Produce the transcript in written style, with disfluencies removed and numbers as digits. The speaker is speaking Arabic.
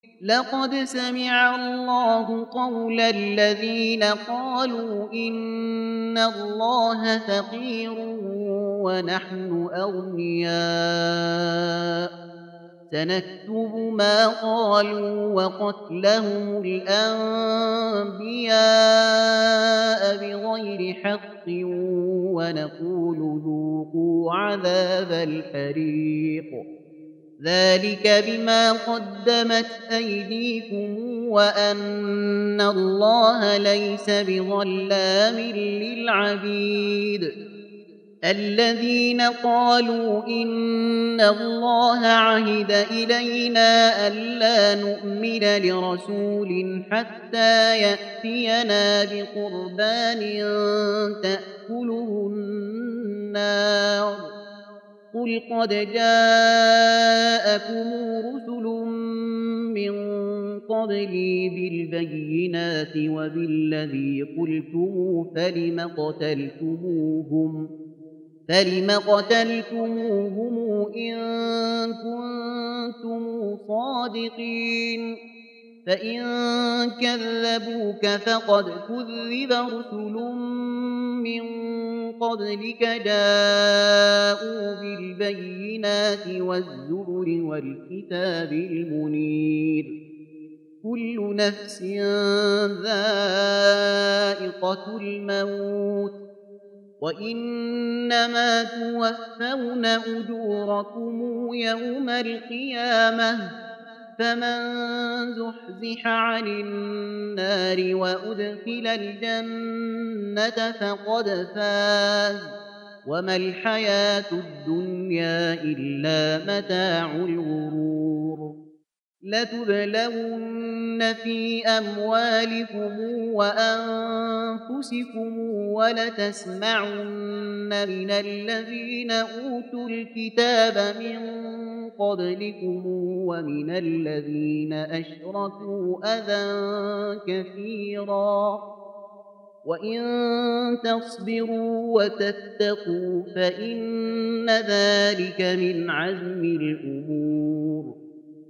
لقد سمع الله قول الذين قالوا إن الله فقير ونحن أغنياء سنكتب ما قالوا وقتلهم الأنبياء بغير حق ونقول ذوقوا عذاب الحريق ذلك بما قدمت أيديكم وأن الله ليس بظلام للعبيد الذين قالوا إن الله عهد إلينا ألا نؤمن لرسول حتى يأتينا بقربان تأكله النار قل قد جاءكم رسل من قبلي بالبينات وبالذي قلتم فلم قتلتموهم إن كنتم صادقين فإن كذبوك فقد كذب رسل من قبلك جاءوا بالبينات والزبر والكتاب المنير كل نفس ذائقة الموت وإنما توفون أجوركم يوم القيامة فمن زحزح عن النار وأدخل الجنة فقد فاز وما الحياة الدنيا إلا متاع الغرور لتبلون في أموالكم وأنفسكم ولتسمعن من الذين أوتوا الكتاب من قبلكم ومن الذين أشركوا أذى كثيرا وإن تصبروا وتتقوا فإن ذلك من عزم الأمور